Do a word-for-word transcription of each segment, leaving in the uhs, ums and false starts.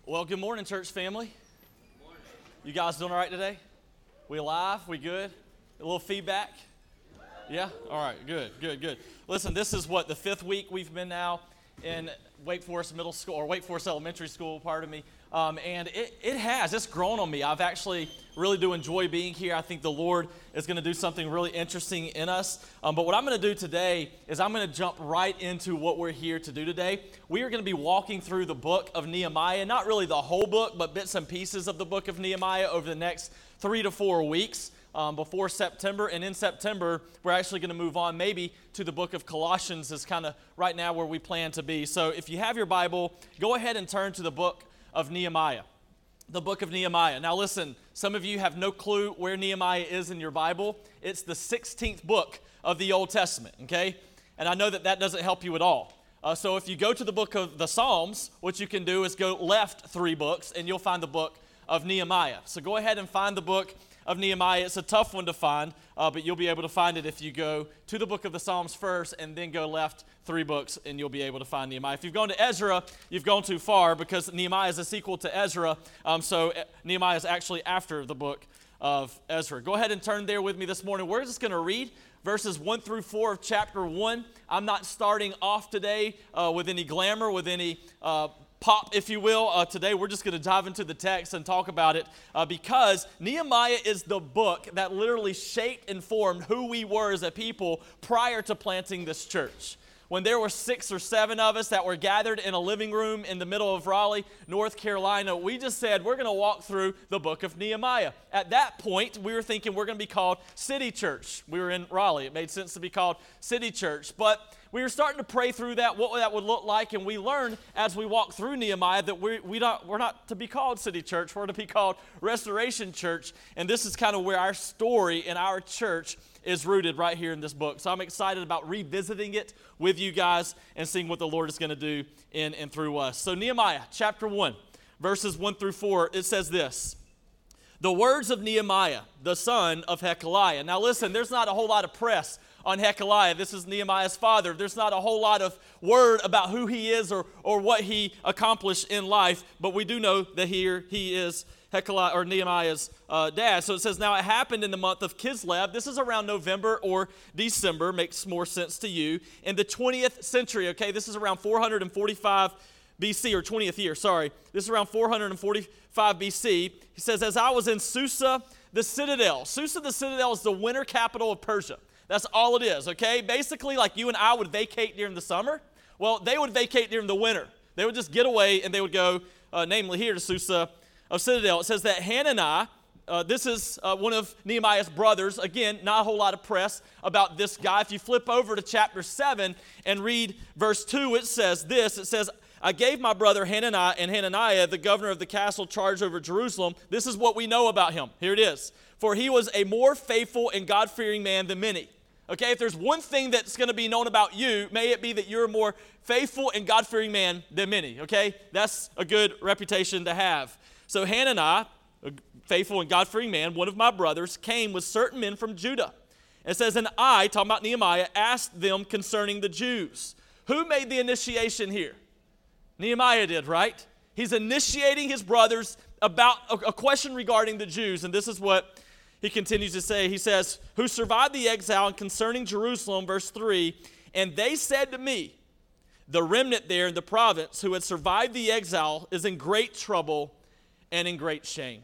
Well, good morning, church family. Good morning. You guys doing all right today? We alive? We good? A little feedback? Yeah? All right, good, good, good. Listen, this is what, the fifth week we've been now in Wake Forest Middle School, or Wake Forest Elementary School, pardon me. Um, and it, it has, it's grown on me. I've actually really do enjoy being here. I think the Lord is going to do something really interesting in us. Um, but what I'm going to do today is I'm going to jump right into what we're here to do today. We are going to be walking through the book of Nehemiah, not really the whole book, but bits and pieces of the book of Nehemiah over the next three to four weeks. Um, before September, and in September, we're actually going to move on maybe to the book of Colossians is kind of right now where we plan to be. So if you have your Bible, go ahead and turn to the book of Nehemiah. The book of Nehemiah. Now listen, some of you have no clue where Nehemiah is in your Bible. It's the sixteenth book of the Old Testament, okay? And I know that that doesn't help you at all. Uh, so if you go to the book of the Psalms, what you can do is go left three books, and you'll find the book of Nehemiah. So go ahead and find the book of Nehemiah. It's a tough one to find, uh, but you'll be able to find it if you go to the book of the Psalms first and then go left three books and you'll be able to find Nehemiah. If you've gone to Ezra, you've gone too far because Nehemiah is a sequel to Ezra, um, so Nehemiah is actually after the book of Ezra. Go ahead and turn there with me this morning. We're just going to read verses one through four of chapter one. I'm not starting off today uh, with any glamour, with any uh, pop, if you will. Uh, today we're just going to dive into the text and talk about it uh, because Nehemiah is the book that literally shaped and formed who we were as a people prior to planting this church. When there were six or seven of us that were gathered in a living room in the middle of Raleigh, North Carolina, we just said we're going to walk through the book of Nehemiah. At that point, we were thinking we're going to be called City Church. We were in Raleigh. It made sense to be called City Church. But we were starting to pray through that, what that would look like, and we learned as we walked through Nehemiah that we, we don't, we're not to be called City Church. We're to be called Restoration Church. And this is kind of where our story in our church is rooted right here in this book. So I'm excited about revisiting it with you guys and seeing what the Lord is going to do in and through us. So Nehemiah chapter one, verses one through four, it says this: the words of Nehemiah, the son of Hekeliah. Now listen, there's not a whole lot of press on Hekeliah. This is Nehemiah's father. There's not a whole lot of word about who he is or, or what he accomplished in life, but we do know that here he is Hekeliah, or Nehemiah's uh, dad. So it says, now it happened in the month of Kislev. This is around November or December, makes more sense to you, in the twentieth century, okay? This is around four hundred forty-five B C, or twentieth year, sorry. This is around four hundred forty-five B C. He says, as I was in Susa, the citadel. Susa, the citadel, is the winter capital of Persia. That's all it is, okay? Basically, like you and I would vacate during the summer. Well, they would vacate during the winter. They would just get away, and they would go, uh, namely here, to Susa of Citadel. It says that Hananiah, uh, this is uh, one of Nehemiah's brothers. Again, not a whole lot of press about this guy. If you flip over to chapter seven and read verse two, it says this. It says, I gave my brother Hananiah and Hananiah, the governor of the castle, charge over Jerusalem. This is what we know about him. Here it is. For he was a more faithful and God-fearing man than many. Okay, if there's one thing that's going to be known about you, may it be that you're a more faithful and God-fearing man than many. Okay, that's a good reputation to have. So Hananiah, a faithful and God-fearing man, one of my brothers, came with certain men from Judah. It says, and I, talking about Nehemiah, asked them concerning the Jews. Who made the initiation here? Nehemiah did, right? He's initiating his brothers about a, a question regarding the Jews, and this is what he continues to say. He says, who survived the exile, and concerning Jerusalem, verse three, and they said to me, the remnant there in the province who had survived the exile is in great trouble and in great shame.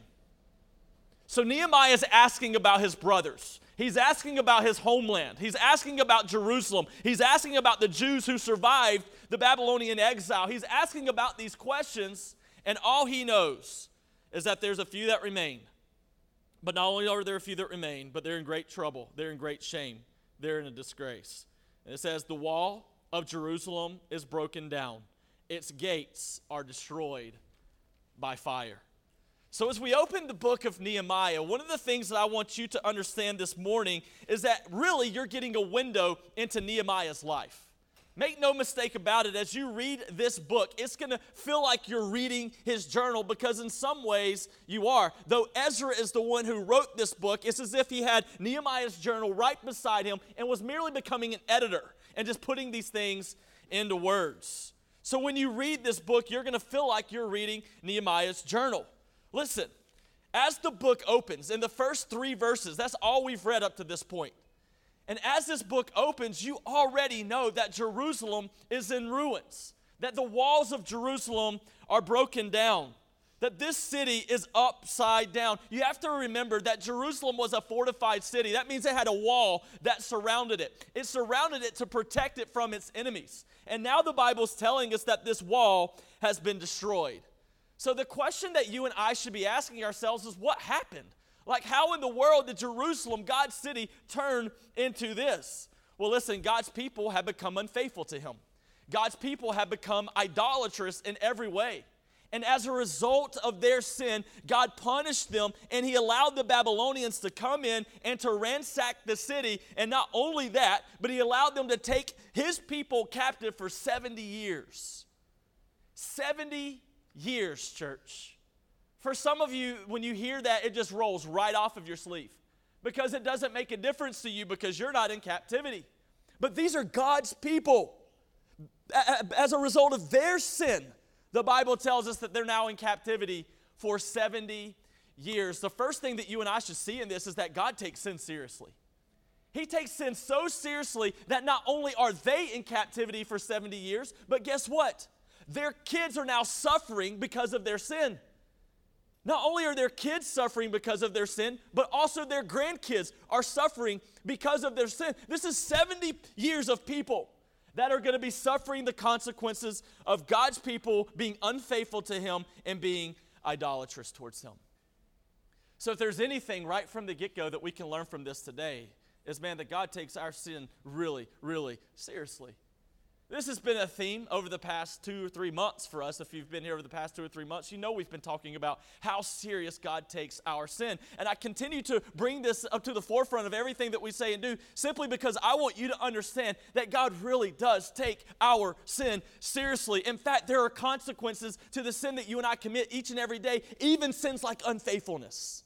So Nehemiah is asking about his brothers. He's asking about his homeland. He's asking about Jerusalem. He's asking about the Jews who survived the Babylonian exile. He's asking about these questions, and all he knows is that there's a few that remain. But not only are there a few that remain, but they're in great trouble. They're in great shame. They're in a disgrace. And it says, the wall of Jerusalem is broken down. Its gates are destroyed by fire. So as we open the book of Nehemiah, one of the things that I want you to understand this morning is that really you're getting a window into Nehemiah's life. Make no mistake about it, as you read this book, it's going to feel like you're reading his journal, because in some ways you are. Though Ezra is the one who wrote this book, it's as if he had Nehemiah's journal right beside him and was merely becoming an editor and just putting these things into words. So when you read this book, you're going to feel like you're reading Nehemiah's journal. Listen, as the book opens, in the first three verses, that's all we've read up to this point. And as this book opens, you already know that Jerusalem is in ruins, that the walls of Jerusalem are broken down, that this city is upside down. You have to remember that Jerusalem was a fortified city. That means it had a wall that surrounded it. It surrounded it to protect it from its enemies. And now the Bible's telling us that this wall has been destroyed. So the question that you and I should be asking ourselves is, what happened? Like, how in the world did Jerusalem, God's city, turn into this? Well, listen, God's people have become unfaithful to him. God's people have become idolatrous in every way. And as a result of their sin, God punished them, and he allowed the Babylonians to come in and to ransack the city. And not only that, but he allowed them to take his people captive for seventy years. seventy years, church. For some of you, when you hear that, it just rolls right off of your sleeve because it doesn't make a difference to you because you're not in captivity. But these are God's people. As a result of their sin, the Bible tells us that they're now in captivity for seventy years. The first thing that you and I should see in this is that God takes sin seriously. He takes sin so seriously that not only are they in captivity for seventy years, but guess what? Their kids are now suffering because of their sin. Not only are their kids suffering because of their sin, but also their grandkids are suffering because of their sin. This is seventy years of people that are going to be suffering the consequences of God's people being unfaithful to him and being idolatrous towards him. So if there's anything right from the get-go that we can learn from this today, is, man, that God takes our sin really, really seriously. This has been a theme over the past two or three months for us. If you've been here over the past two or three months, you know we've been talking about how serious God takes our sin. And I continue to bring this up to the forefront of everything that we say and do simply because I want you to understand that God really does take our sin seriously. In fact, there are consequences to the sin that you and I commit each and every day, even sins like unfaithfulness,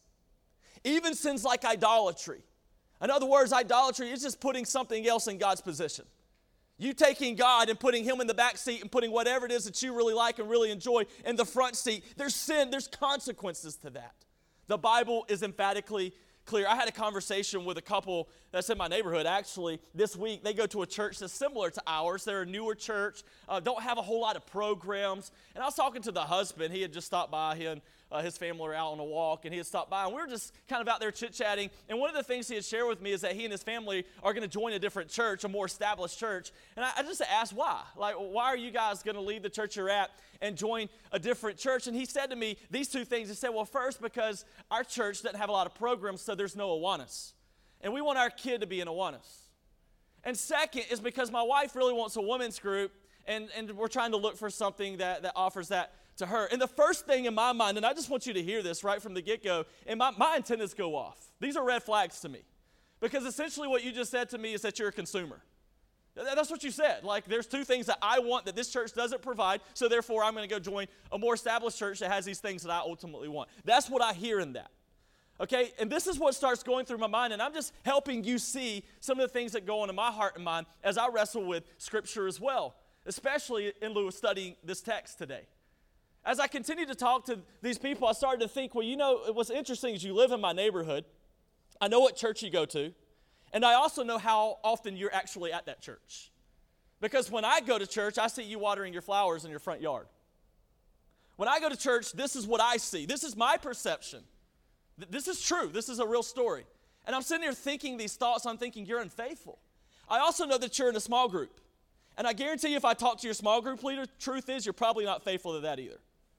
even sins like idolatry. In other words, idolatry is just putting something else in God's position. You taking God and putting him in the back seat and putting whatever it is that you really like and really enjoy in the front seat. There's sin, there's consequences to that. The Bible is emphatically clear. I had a conversation with a couple that's in my neighborhood actually this week. They go to a church that's similar to ours. They're a newer church, uh, don't have a whole lot of programs. And I was talking to the husband. He had just stopped by. He and uh, his family were out on a walk, and he had stopped by. And we were just kind of out there chit-chatting. And one of the things he had shared with me is that he and his family are going to join a different church, a more established church. And I, I just asked why. Like, why are you guys going to leave the church you're at and join a different church? And he said to me these two things. He said, well, first, because our church doesn't have a lot of programs, so there's no Awanas. And we want our kid to be in Awanas. And second is because my wife really wants a women's group, and, and we're trying to look for something that, that offers that to her. And the first thing in my mind, and I just want you to hear this right from the get-go, and my, my antennas go off. These are red flags to me. Because essentially what you just said to me is that you're a consumer. That's what you said. Like, there's two things that I want that this church doesn't provide, so therefore I'm going to go join a more established church that has these things that I ultimately want. That's what I hear in that. Okay, and this is what starts going through my mind, and I'm just helping you see some of the things that go on in my heart and mind as I wrestle with Scripture as well, especially in lieu of studying this text today. As I continue to talk to these people, I started to think, well, you know, what's interesting is you live in my neighborhood. I know what church you go to, and I also know how often you're actually at that church. Because when I go to church, I see you watering your flowers in your front yard. When I go to church, this is what I see. This is my perception. This is true. This is a real story. And I'm sitting here thinking these thoughts. I'm thinking you're unfaithful. I also know that you're in a small group. And I guarantee you if I talk to your small group leader, truth is you're probably not faithful to that either.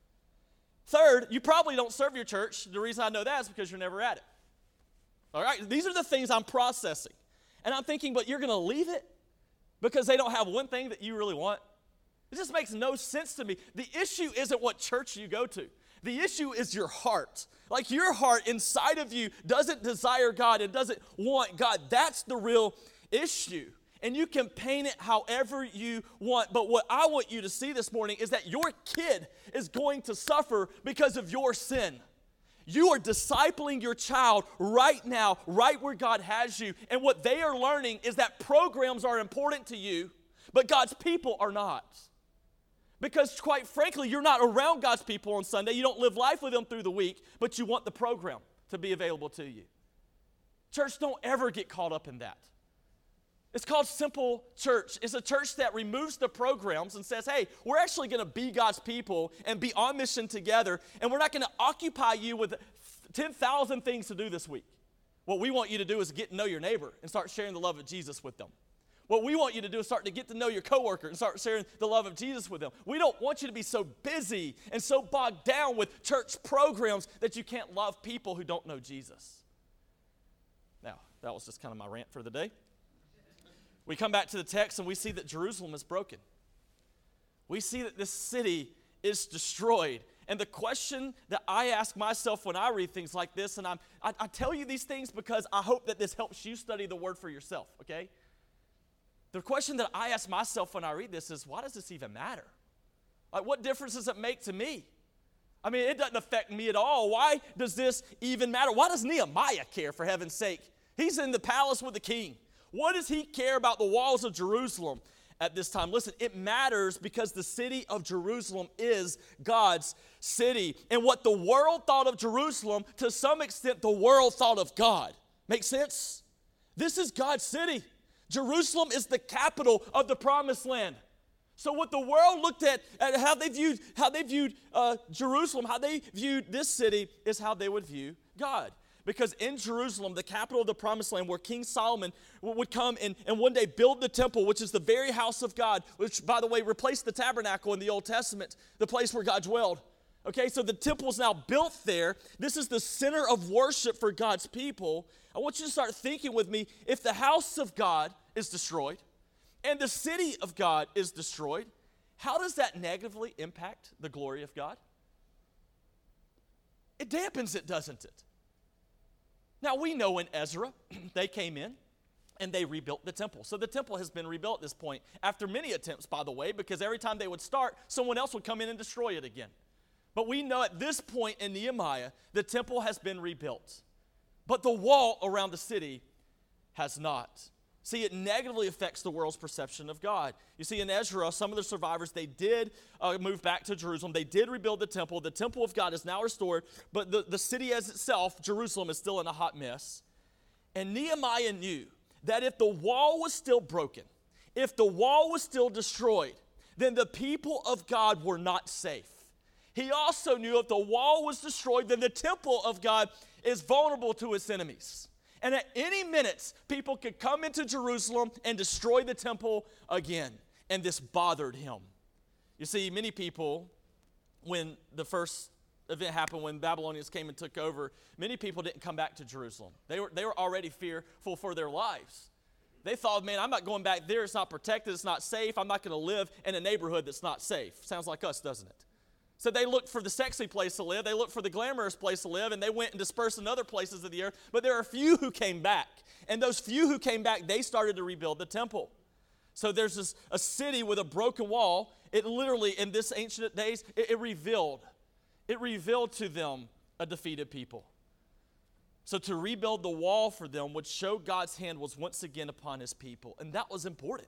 Third, you probably don't serve your church. The reason I know that is because you're never at it. All right? These are the things I'm processing. And I'm thinking, but you're going to leave it because they don't have one thing that you really want? It just makes no sense to me. The issue isn't what church you go to. The issue is your heart. Like, your heart inside of you doesn't desire God and doesn't want God. That's the real issue. And you can paint it however you want. But what I want you to see this morning is that your kid is going to suffer because of your sin. You are discipling your child right now, right where God has you. And what they are learning is that programs are important to you, but God's people are not. Because quite frankly, you're not around God's people on Sunday. You don't live life with them through the week, but you want the program to be available to you. Church, don't ever get caught up in that. It's called Simple Church. It's a church that removes the programs and says, hey, we're actually going to be God's people and be on mission together, and we're not going to occupy you with ten thousand things to do this week. What we want you to do is get to know your neighbor and start sharing the love of Jesus with them. What we want you to do is start to get to know your coworker and start sharing the love of Jesus with them. We don't want you to be so busy and so bogged down with church programs that you can't love people who don't know Jesus. Now, that was just kind of my rant for the day. We come back to the text and we see that Jerusalem is broken. We see that this city is destroyed. And the question that I ask myself when I read things like this, and I'm, I, I tell you these things because I hope that this helps you study the word for yourself, okay? The question that I ask myself when I read this is, why does this even matter? Like, what difference does it make to me? I mean, it doesn't affect me at all. Why does this even matter? Why does Nehemiah care, for heaven's sake? He's in the palace with the king. What does he care about the walls of Jerusalem at this time? Listen, it matters because the city of Jerusalem is God's city. And what the world thought of Jerusalem, to some extent, the world thought of God. Make sense? This is God's city. Jerusalem is the capital of the promised land. So what the world looked at, at how they viewed, how they viewed uh, Jerusalem, how they viewed this city, is how they would view God. Because in Jerusalem, the capital of the promised land, where King Solomon would come and, and one day build the temple, which is the very house of God, which, by the way, replaced the tabernacle in the Old Testament, the place where God dwelled. Okay, so the temple is now built there. This is the center of worship for God's people. I want you to start thinking with me, if the house of God is destroyed and the city of God is destroyed, how does that negatively impact the glory of God? It dampens it, doesn't it? Now, we know in Ezra, they came in and they rebuilt the temple. So the temple has been rebuilt at this point, after many attempts, by the way, because every time they would start, someone else would come in and destroy it again. But we know at this point in Nehemiah, the temple has been rebuilt. But the wall around the city has not. See, it negatively affects the world's perception of God. You see, in Ezra, some of the survivors, they did uh, move back to Jerusalem. They did rebuild the temple. The temple of God is now restored, but the, the city as itself, Jerusalem, is still in a hot mess. And Nehemiah knew that if the wall was still broken, if the wall was still destroyed, then the people of God were not safe. He also knew if the wall was destroyed, then the temple of God is vulnerable to its enemies. And at any minute, people could come into Jerusalem and destroy the temple again. And this bothered him. You see, many people, when the first event happened, when Babylonians came and took over, many people didn't come back to Jerusalem. They were, they were already fearful for their lives. They thought, man, I'm not going back there. It's not protected. It's not safe. I'm not going to live in a neighborhood that's not safe. Sounds like us, doesn't it? So they looked for the sexy place to live. They looked for the glamorous place to live, and they went and dispersed in other places of the earth. But there are a few who came back. And those few who came back, they started to rebuild the temple. So there's this, a city with a broken wall. It literally, in this ancient days, it, it revealed. It revealed to them a defeated people. So to rebuild the wall for them would show God's hand was once again upon his people. And that was important.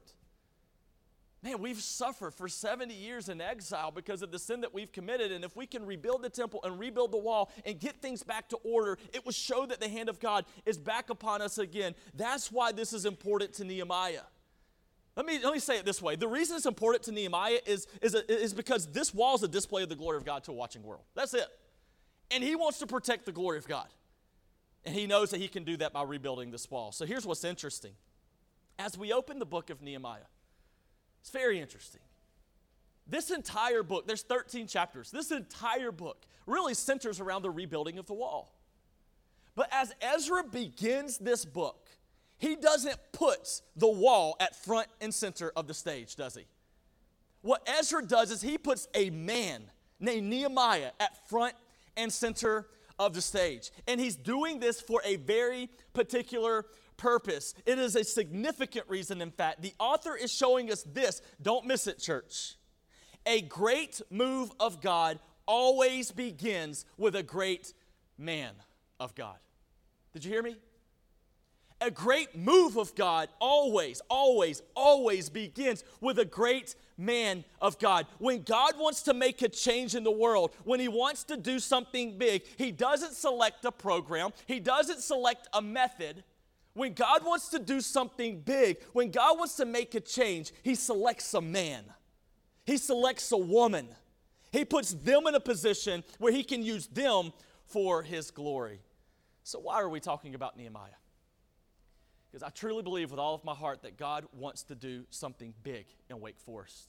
Man, we've suffered for seventy years in exile because of the sin that we've committed. And if we can rebuild the temple and rebuild the wall and get things back to order, it will show that the hand of God is back upon us again. That's why this is important to Nehemiah. Let me, let me say it this way. The reason it's important to Nehemiah is, is, is because this wall is a display of the glory of God to a watching world. That's it. And he wants to protect the glory of God. And he knows that he can do that by rebuilding this wall. So here's what's interesting. As we open the book of Nehemiah, it's very interesting. This entire book, there's thirteen chapters. This entire book really centers around the rebuilding of the wall. But as Ezra begins this book, he doesn't put the wall at front and center of the stage, does he? What Ezra does is he puts a man named Nehemiah at front and center of the stage. And he's doing this for a very particular purpose. It is a significant reason, in fact. The author is showing us this. Don't miss it, church. A great move of God always begins with a great man of God. Did you hear me? A great move of God always, always, always begins with a great man of God. When God wants to make a change in the world, when he wants to do something big, he doesn't select a program. He doesn't select a method. When God wants to do something big, when God wants to make a change, he selects a man. He selects a woman. He puts them in a position where he can use them for his glory. So why are we talking about Nehemiah? Because I truly believe with all of my heart that God wants to do something big in Wake Forest.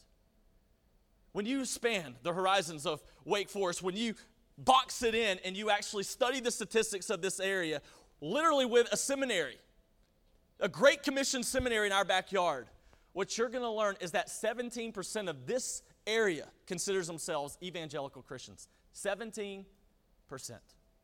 When you span the horizons of Wake Forest, when you box it in and you actually study the statistics of this area, literally with a seminary, a Great Commission seminary in our backyard, what you're going to learn is that seventeen percent of this area considers themselves evangelical Christians. seventeen percent.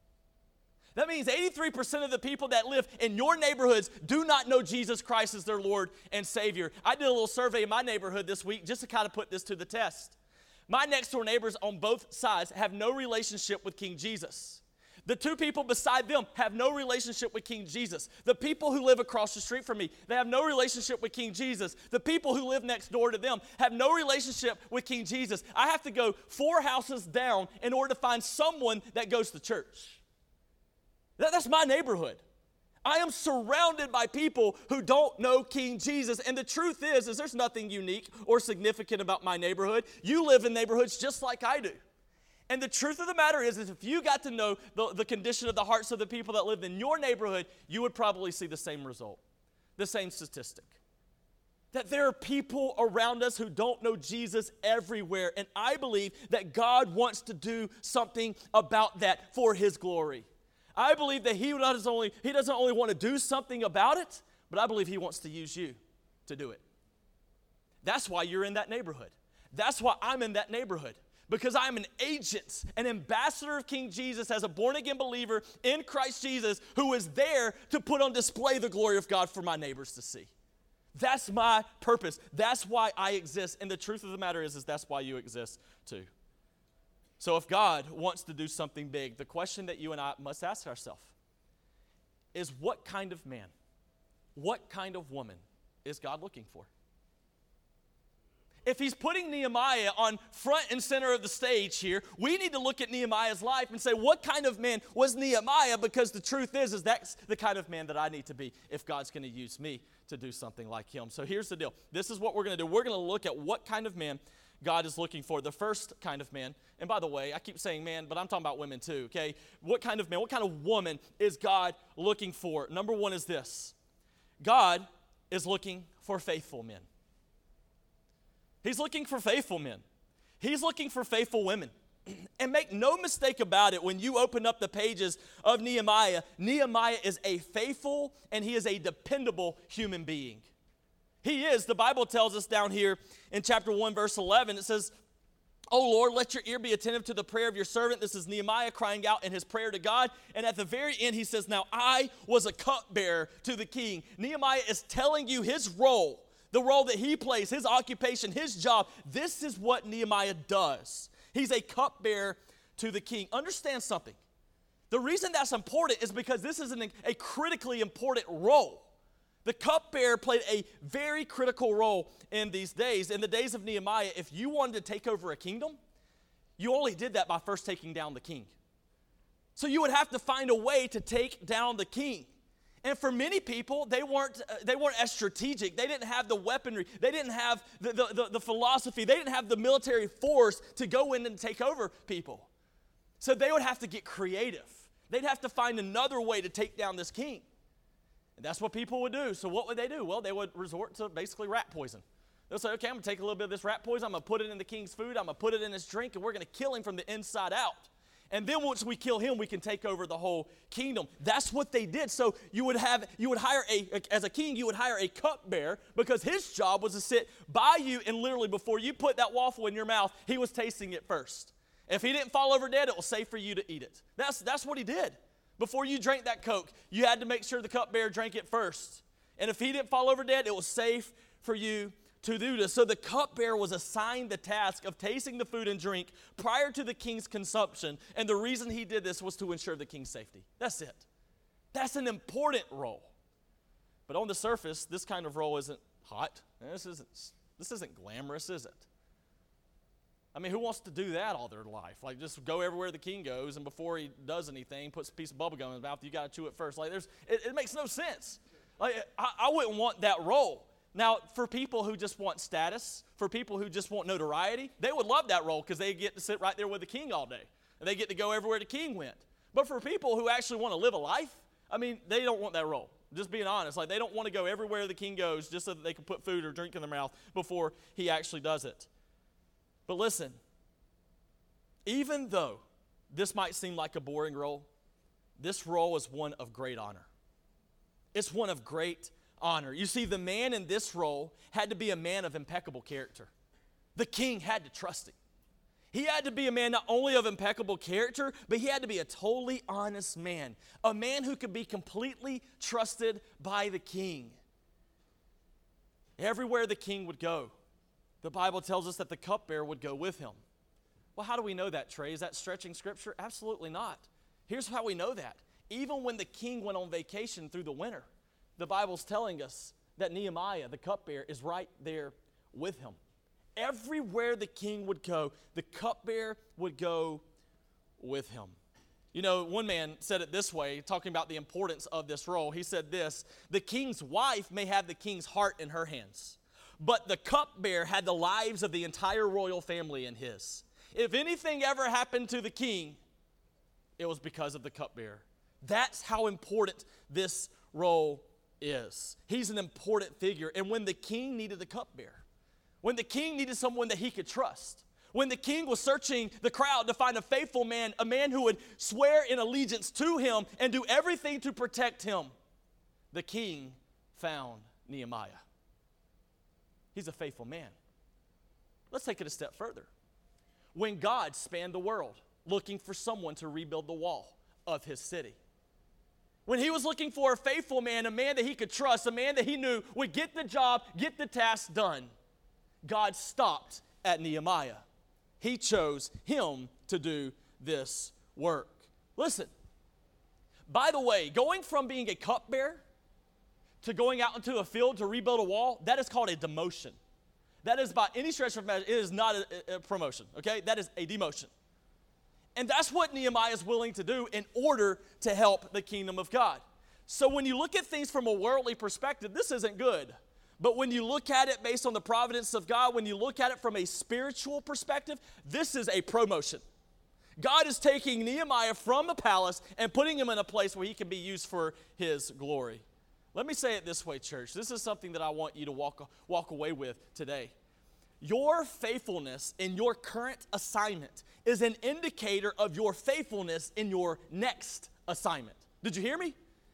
That means eighty-three percent of the people that live in your neighborhoods do not know Jesus Christ as their Lord and Savior. I did a little survey in my neighborhood this week just to kind of put this to the test. My next door neighbors on both sides have no relationship with King Jesus. The two people beside them have no relationship with King Jesus. The people who live across the street from me, they have no relationship with King Jesus. The people who live next door to them have no relationship with King Jesus. I have to go four houses down in order to find someone that goes to church. That, that's my neighborhood. I am surrounded by people who don't know King Jesus. And the truth is, is there's nothing unique or significant about my neighborhood. You live in neighborhoods just like I do. And the truth of the matter is, is if you got to know the, the condition of the hearts of the people that live in your neighborhood, you would probably see the same result, the same statistic. That there are people around us who don't know Jesus everywhere. And I believe that God wants to do something about that for his glory. I believe that he doesn't only, he doesn't only want to do something about it, but I believe he wants to use you to do it. That's why you're in that neighborhood. That's why I'm in that neighborhood. Because I'm an agent, an ambassador of King Jesus as a born-again believer in Christ Jesus who is there to put on display the glory of God for my neighbors to see. That's my purpose. That's why I exist. And the truth of the matter is, is that's why you exist too. So if God wants to do something big, the question that you and I must ask ourselves is, what kind of man, what kind of woman is God looking for? If he's putting Nehemiah on front and center of the stage here, we need to look at Nehemiah's life and say, what kind of man was Nehemiah? Because the truth is, is that's the kind of man that I need to be if God's going to use me to do something like him. So here's the deal. This is what we're going to do. We're going to look at what kind of man God is looking for. The first kind of man, and by the way, I keep saying man, but I'm talking about women too, okay? What kind of man, what kind of woman is God looking for? Number one is this. God is looking for faithful men. He's looking for faithful men. He's looking for faithful women. And make no mistake about it, when you open up the pages of Nehemiah, Nehemiah is a faithful and he is a dependable human being. He is. The Bible tells us down here in chapter one, verse eleven, it says, "Oh Lord, let your ear be attentive to the prayer of your servant." This is Nehemiah crying out in his prayer to God. And at the very end, he says, "Now I was a cupbearer to the king." Nehemiah is telling you his role, the role that he plays, his occupation, his job. This is what Nehemiah does. He's a cupbearer to the king. Understand something. The reason that's important is because this is an, a critically important role. The cupbearer played a very critical role in these days. In the days of Nehemiah, if you wanted to take over a kingdom, you only did that by first taking down the king. So you would have to find a way to take down the king. And for many people, they weren't, uh, they weren't as strategic. They didn't have the weaponry. They didn't have the, the, the, the philosophy. They didn't have the military force to go in and take over people. So they would have to get creative. They'd have to find another way to take down this king. And that's what people would do. So what would they do? Well, they would resort to basically rat poison. They'll say, okay, I'm going to take a little bit of this rat poison. I'm going to put it in the king's food. I'm going to put it in his drink, and we're going to kill him from the inside out. And then once we kill him, we can take over the whole kingdom. That's what they did. So you would have, you would hire a, as a king, you would hire a cupbearer because his job was to sit by you, and literally before you put that waffle in your mouth, he was tasting it first. If he didn't fall over dead, it was safe for you to eat it. That's, that's what he did. Before you drank that Coke, you had to make sure the cupbearer drank it first. And if he didn't fall over dead, it was safe for you to do this. So the cupbearer was assigned the task of tasting the food and drink prior to the king's consumption. And the reason he did this was to ensure the king's safety. That's it. That's an important role. But on the surface, this kind of role isn't hot. This isn't, this isn't glamorous, is it? I mean, who wants to do that all their life? Like, just go everywhere the king goes, and before he does anything, puts a piece of bubble gum in his mouth, you got to chew it first. Like, there's, it, it makes no sense. Like, I, I wouldn't want that role. Now, for people who just want status, for people who just want notoriety, they would love that role because they get to sit right there with the king all day, and they get to go everywhere the king went. But for people who actually want to live a life, I mean, they don't want that role. Just being honest, like, they don't want to go everywhere the king goes just so that they can put food or drink in their mouth before he actually does it. But listen, even though this might seem like a boring role, this role is one of great honor. It's one of great honor. You see, the man in this role had to be a man of impeccable character. The king had to trust him. He had to be a man not only of impeccable character, but he had to be a totally honest man, a man who could be completely trusted by the king. Everywhere the king would go, the Bible tells us that the cupbearer would go with him. Well, how do we know that, Trey? Is that stretching scripture? Absolutely not. Here's how we know that. Even when the king went on vacation through the winter, the Bible's telling us that Nehemiah, the cupbearer, is right there with him. Everywhere the king would go, the cupbearer would go with him. You know, one man said it this way, talking about the importance of this role. He said this: the king's wife may have the king's heart in her hands, but the cupbearer had the lives of the entire royal family in his. If anything ever happened to the king, it was because of the cupbearer. That's how important this role is. He's an important figure. And when the king needed the cupbearer, when the king needed someone that he could trust, when the king was searching the crowd to find a faithful man, a man who would swear in allegiance to him and do everything to protect him, the king found Nehemiah. He's a faithful man. Let's take it a step further. When God spanned the world looking for someone to rebuild the wall of his city, when he was looking for a faithful man, a man that he could trust, a man that he knew would get the job, get the task done, God stopped at Nehemiah. He chose him to do this work. Listen, by the way, going from being a cupbearer to going out into a field to rebuild a wall, that is called a demotion. That is, by any stretch of measure, it is not a, a promotion, okay? That is a demotion. And that's what Nehemiah is willing to do in order to help the kingdom of God. So when you look at things from a worldly perspective, this isn't good. But when you look at it based on the providence of God, when you look at it from a spiritual perspective, this is a promotion. God is taking Nehemiah from the palace and putting him in a place where he can be used for his glory. Let me say it this way, church. This is something that I want you to walk, walk away with today. Your faithfulness in your current assignment is an indicator of your faithfulness in your next assignment. Did you hear me?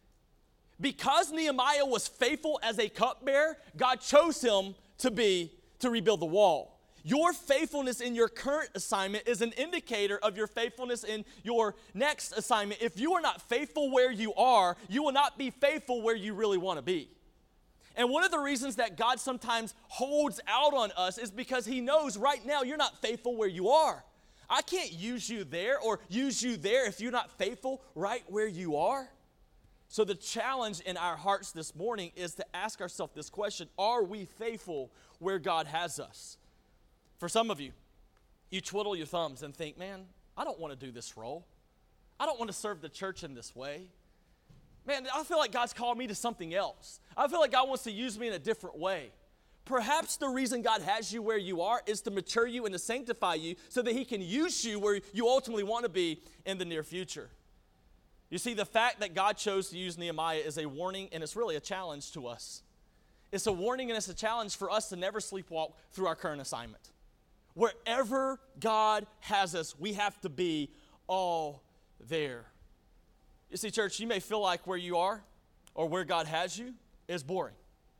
Because Nehemiah was faithful as a cupbearer, God chose him to be to rebuild the wall. Your faithfulness in your current assignment is an indicator of your faithfulness in your next assignment. If you are not faithful where you are, you will not be faithful where you really want to be. And one of the reasons that God sometimes holds out on us is because he knows right now you're not faithful where you are. I can't use you there or use you there if you're not faithful right where you are. So the challenge in our hearts this morning is to ask ourselves this question: are we faithful where God has us? For some of you, you twiddle your thumbs and think, man, I don't want to do this role. I don't want to serve the church in this way. Man, I feel like God's called me to something else. I feel like God wants to use me in a different way. Perhaps the reason God has you where you are is to mature you and to sanctify you so that he can use you where you ultimately want to be in the near future. You see, the fact that God chose to use Nehemiah is a warning, and it's really a challenge to us. It's a warning and it's a challenge for us to never sleepwalk through our current assignment. Wherever God has us, we have to be all there. You see, church, you may feel like where you are or where God has you is boring.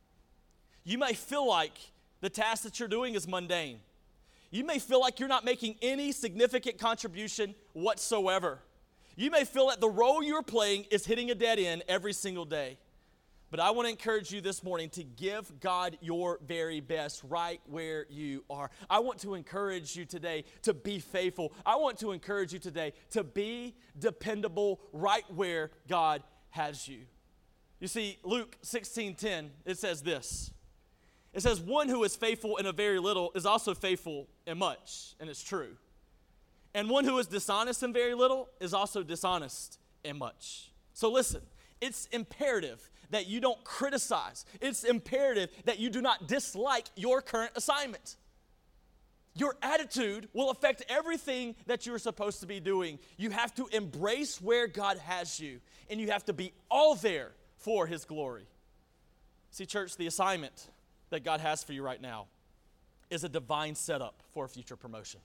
You may feel like the task that you're doing is mundane. You may feel like you're not making any significant contribution whatsoever. You may feel that the role you're playing is hitting a dead end every single day. But I want to encourage you this morning to give God your very best right where you are. I want to encourage you today to be faithful. I want to encourage you today to be dependable right where God has you. You see, Luke sixteen ten, it says this. It says, one who is faithful in a very little is also faithful in much, and it's true. And one who is dishonest in very little is also dishonest in much. So listen, it's imperative that you don't criticize. It's imperative that you do not dislike your current assignment. Your attitude will affect everything that you're supposed to be doing. You have to embrace where God has you, and you have to be all there for his glory. See, church, the assignment that God has for you right now is a divine setup for a future promotion.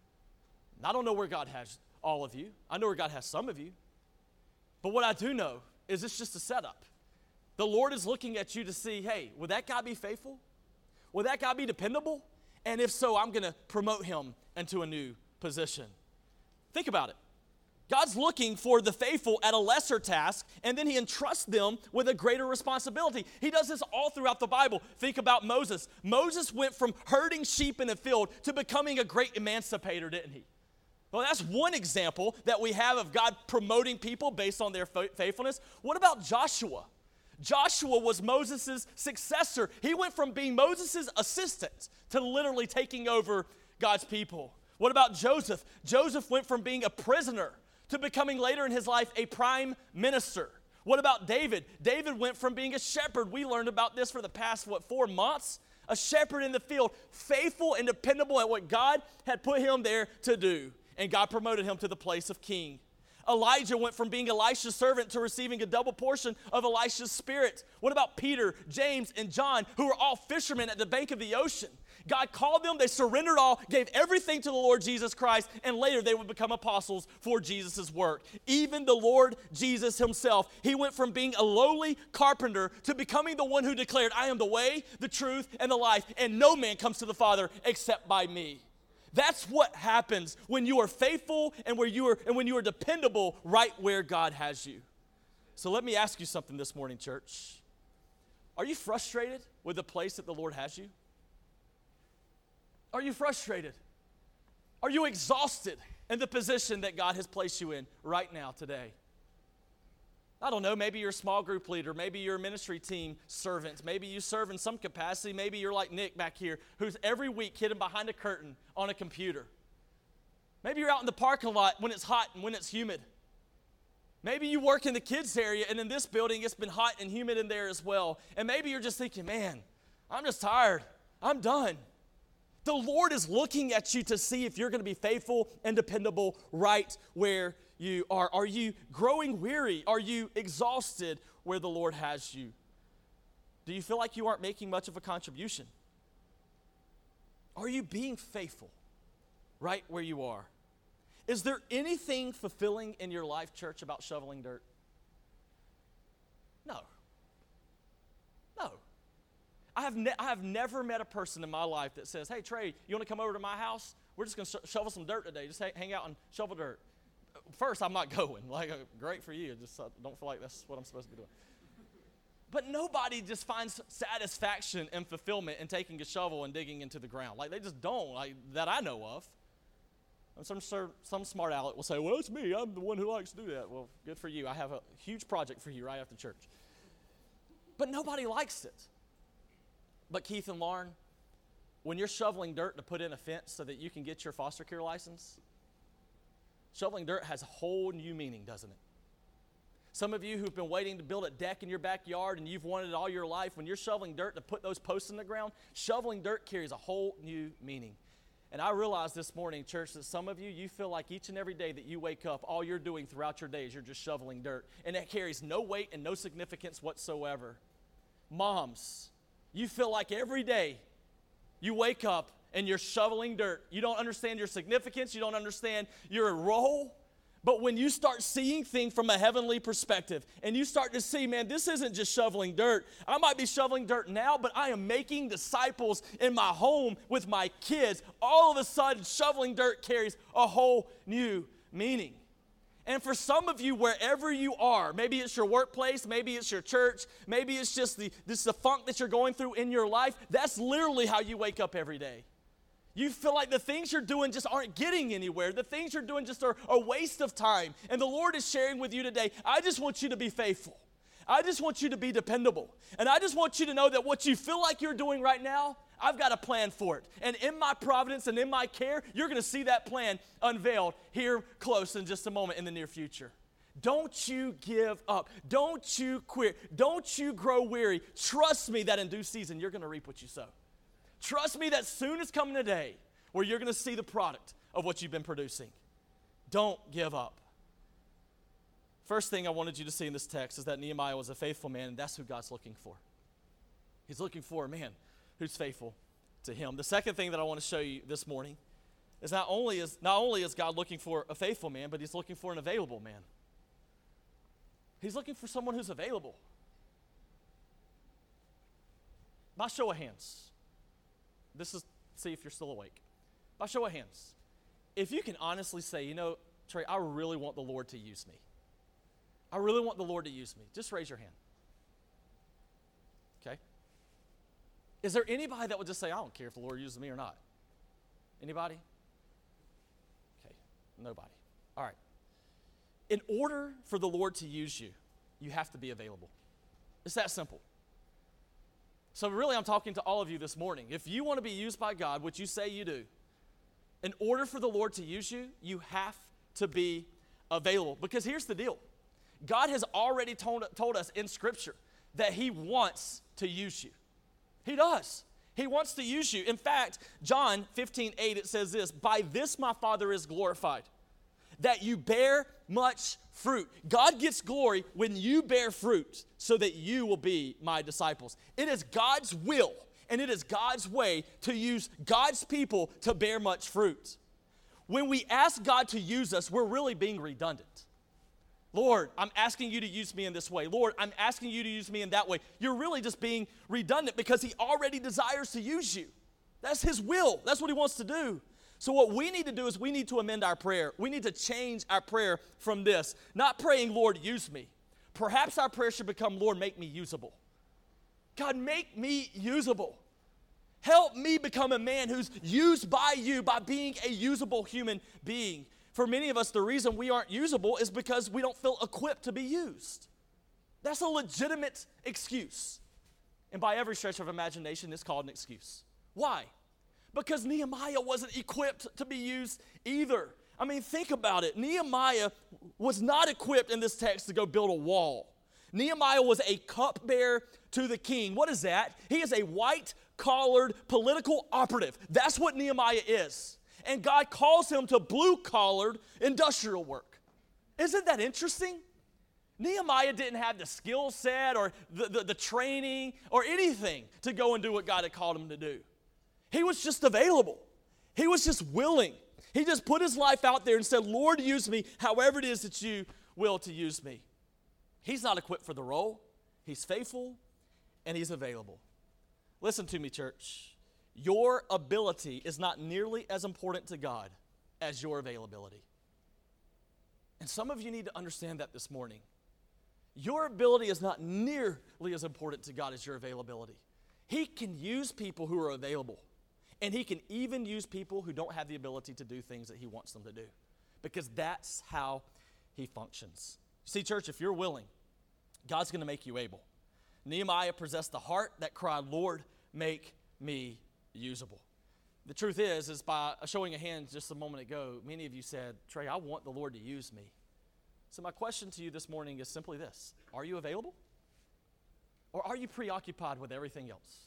And I don't know where God has all of you. I know where God has some of you. But what I do know is it's just a setup. The Lord is looking at you to see, hey, will that guy be faithful? Will that guy be dependable? And if so, I'm going to promote him into a new position. Think about it. God's looking for the faithful at a lesser task, and then he entrusts them with a greater responsibility. He does this all throughout the Bible. Think about Moses. Moses went from herding sheep in a field to becoming a great emancipator, didn't he? Well, that's one example that we have of God promoting people based on their faithfulness. What about Joshua? Joshua was Moses' successor. He went from being Moses' assistant to literally taking over God's people. What about Joseph? Joseph went from being a prisoner to becoming later in his life a prime minister. What about David? David went from being a shepherd. We learned about this for the past, what, four months? A shepherd in the field, faithful and dependable at what God had put him there to do. And God promoted him to the place of king. Elijah went from being Elisha's servant to receiving a double portion of Elisha's spirit. What about Peter, James, and John, who were all fishermen at the bank of the ocean? God called them, they surrendered all, gave everything to the Lord Jesus Christ, and later they would become apostles for Jesus' work. Even the Lord Jesus himself, he went from being a lowly carpenter to becoming the one who declared, I am the way, the truth, and the life, and no man comes to the Father except by me. That's what happens when you are faithful and where you are and when you are dependable right where God has you. So let me ask you something this morning, church. Are you frustrated with the place that the Lord has you? Are you frustrated? Are you exhausted in the position that God has placed you in right now, today? I don't know, maybe you're a small group leader, maybe you're a ministry team servant, maybe you serve in some capacity, maybe you're like Nick back here, who's every week hidden behind a curtain on a computer. Maybe you're out in the parking lot when it's hot and when it's humid. Maybe you work in the kids area, and in this building it's been hot and humid in there as well. And maybe you're just thinking, man, I'm just tired, I'm done. The Lord is looking at you to see if you're going to be faithful and dependable right where you are. Are you growing weary? Are you exhausted where the Lord has you? Do you feel like you aren't making much of a contribution? Are you being faithful right where you are? Is there anything fulfilling in your life, church, about shoveling dirt? No. No. I have, ne- I have never met a person in my life that says, hey, Trey, you want to come over to my house? We're just going to sh- shovel some dirt today. Just ha- hang out and shovel dirt. First, I'm not going. Like, uh, great for you. Just uh, don't feel like that's what I'm supposed to be doing. But nobody just finds satisfaction and fulfillment in taking a shovel and digging into the ground. Like, they just don't, like, that I know of. And some, some smart aleck will say, well, it's me. I'm the one who likes to do that. Well, good for you. I have a huge project for you right after church. But nobody likes it. But Keith and Lauren, when you're shoveling dirt to put in a fence so that you can get your foster care license, shoveling dirt has a whole new meaning, doesn't it? Some of you who've been waiting to build a deck in your backyard and you've wanted it all your life, when you're shoveling dirt to put those posts in the ground, shoveling dirt carries a whole new meaning. And I realize this morning, church, that some of you, you feel like each and every day that you wake up, all you're doing throughout your day is you're just shoveling dirt. And that carries no weight and no significance whatsoever. Moms, you feel like every day you wake up and you're shoveling dirt. You don't understand your significance. You don't understand your role. But when you start seeing things from a heavenly perspective and you start to see, man, this isn't just shoveling dirt. I might be shoveling dirt now, but I am making disciples in my home with my kids. All of a sudden, shoveling dirt carries a whole new meaning. And for some of you, wherever you are, maybe it's your workplace, maybe it's your church, maybe it's just the, this the funk that you're going through in your life, that's literally how you wake up every day. You feel like the things you're doing just aren't getting anywhere. The things you're doing just are a waste of time. And the Lord is sharing with you today, I just want you to be faithful. I just want you to be dependable. And I just want you to know that what you feel like you're doing right now, I've got a plan for it. And in my providence and in my care, you're going to see that plan unveiled here close in just a moment in the near future. Don't you give up. Don't you quit. Don't you grow weary. Trust me that in due season, you're going to reap what you sow. Trust me that soon is coming a day where you're going to see the product of what you've been producing. Don't give up. First thing I wanted you to see in this text is that Nehemiah was a faithful man, and that's who God's looking for. He's looking for a man who's faithful to him. The second thing that I want to show you this morning is not only is, not only is God looking for a faithful man, but he's looking for an available man. He's looking for someone who's available. By show of hands, this is, see if you're still awake. By show of hands, if you can honestly say, you know, Trey, I really want the Lord to use me. I really want the Lord to use me. Just raise your hand. Okay? Is there anybody that would just say, I don't care if the Lord uses me or not? Anybody? Okay, nobody. All right. In order for the Lord to use you, you have to be available. It's that simple. So really, I'm talking to all of you this morning. If you want to be used by God, which you say you do, in order for the Lord to use you, you have to be available. Because here's the deal. God has already told, told us in Scripture that he wants to use you. He does. He wants to use you. In fact, John fifteen eight, it says this, by this my Father is glorified, that you bear much fruit. God gets glory when you bear fruit so that you will be my disciples. It is God's will and it is God's way to use God's people to bear much fruit. When we ask God to use us, we're really being redundant. Lord, I'm asking you to use me in this way. Lord, I'm asking you to use me in that way. You're really just being redundant because he already desires to use you. That's his will. That's what he wants to do. So what we need to do is we need to amend our prayer. We need to change our prayer from this. Not praying, Lord, use me. Perhaps our prayer should become, Lord, make me usable. God, make me usable. Help me become a man who's used by you by being a usable human being. For many of us, the reason we aren't usable is because we don't feel equipped to be used. That's a legitimate excuse. And by every stretch of imagination, it's called an excuse. Why? Because Nehemiah wasn't equipped to be used either. I mean, think about it. Nehemiah was not equipped in this text to go build a wall. Nehemiah was a cupbearer to the king. What is that? He is a white-collared political operative. That's what Nehemiah is. And God calls him to blue-collared industrial work. Isn't that interesting? Nehemiah didn't have the skill set or the, the, the training or anything to go and do what God had called him to do. He was just available. He was just willing. He just put his life out there and said, Lord, use me however it is that you will to use me. He's not equipped for the role. He's faithful and he's available. Listen to me, church. Your ability is not nearly as important to God as your availability. And some of you need to understand that this morning. Your ability is not nearly as important to God as your availability. He can use people who are available. And he can even use people who don't have the ability to do things that he wants them to do. Because that's how he functions. See, church, if you're willing, God's going to make you able. Nehemiah possessed the heart that cried, Lord, make me usable. The truth is, is by showing a hand just a moment ago, many of you said, Trey, I want the Lord to use me. So my question to you this morning is simply this. Are you available? Or are you preoccupied with everything else?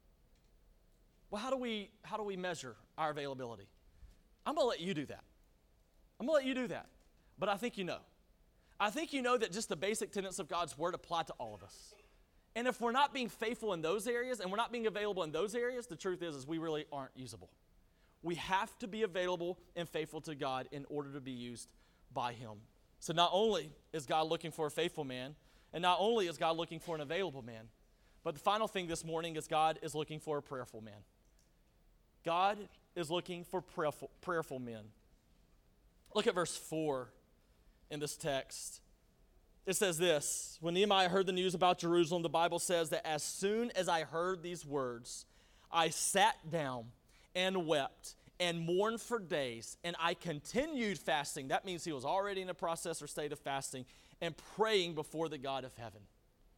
Well, how do we, how do we measure our availability? I'm going to let you do that. I'm going to let you do that. But I think you know. I think you know that just the basic tenets of God's word apply to all of us. And if we're not being faithful in those areas and we're not being available in those areas, the truth is, is we really aren't usable. We have to be available and faithful to God in order to be used by him. So not only is God looking for a faithful man, and not only is God looking for an available man, but the final thing this morning is God is looking for a prayerful man. God is looking for prayerful, prayerful men. Look at verse four in this text. It says this, when Nehemiah heard the news about Jerusalem, the Bible says that as soon as I heard these words, I sat down and wept and mourned for days, and I continued fasting. That means he was already in a process or state of fasting and praying before the God of heaven.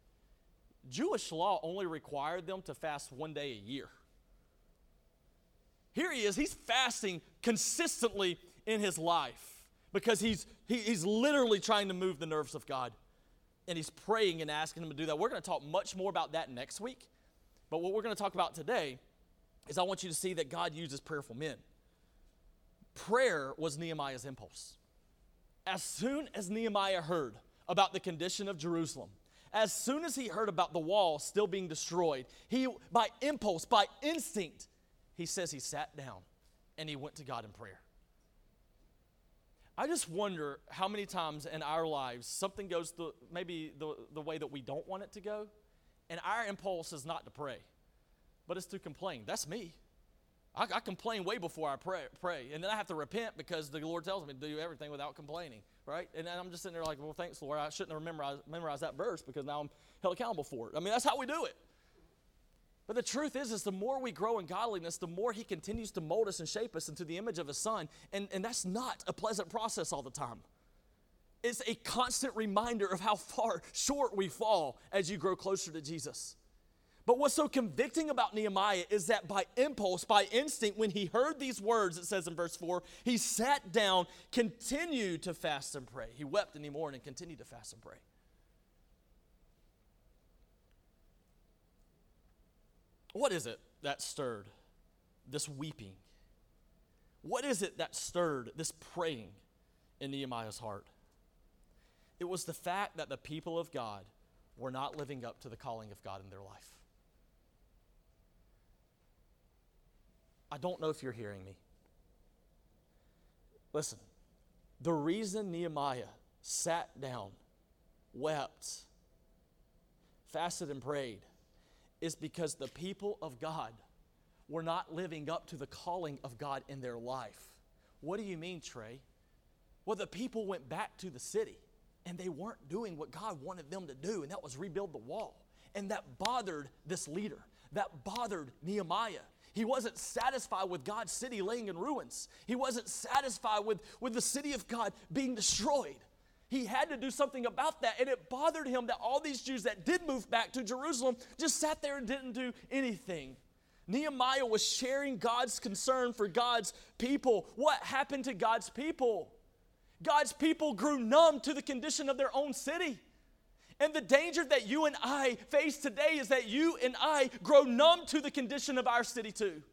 Jewish law only required them to fast one day a year. Here he is, he's fasting consistently in his life because he's, he, he's literally trying to move the nerves of God. And he's praying and asking him to do that. We're going to talk much more about that next week. But what we're going to talk about today is I want you to see that God uses prayerful men. Prayer was Nehemiah's impulse. As soon as Nehemiah heard about the condition of Jerusalem, as soon as he heard about the wall still being destroyed, he, by impulse, by instinct, he says he sat down and he went to God in prayer. I just wonder how many times in our lives something goes the, maybe the, the way that we don't want it to go, and our impulse is not to pray, but it's to complain. That's me. I, I complain way before I pray, pray, and then I have to repent because the Lord tells me to do everything without complaining, right? And then I'm just sitting there like, well, thanks, Lord. I shouldn't have memorized, memorized that verse because now I'm held accountable for it. I mean, that's how we do it. But the truth is, is the more we grow in godliness, the more he continues to mold us and shape us into the image of his son. And, and that's not a pleasant process all the time. It's a constant reminder of how far short we fall as you grow closer to Jesus. But what's so convicting about Nehemiah is that by impulse, by instinct, when he heard these words, it says in verse four, he sat down, continued to fast and pray. He wept in the morning and continued to fast and pray. What is it that stirred this weeping? What is it that stirred this praying in Nehemiah's heart? It was the fact that the people of God were not living up to the calling of God in their life. I don't know if you're hearing me. Listen, the reason Nehemiah sat down, wept, fasted and prayed, is because the people of God were not living up to the calling of God in their life. What do you mean, Trey? Well, the people went back to the city, and they weren't doing what God wanted them to do, and that was rebuild the wall. And that bothered this leader. That bothered Nehemiah. He wasn't satisfied with God's city laying in ruins. He wasn't satisfied with, with the city of God being destroyed. He had to do something about that, and it bothered him that all these Jews that did move back to Jerusalem just sat there and didn't do anything. Nehemiah was sharing God's concern for God's people. What happened to God's people? God's people grew numb to the condition of their own city. And the danger that you and I face today is that you and I grow numb to the condition of our city too.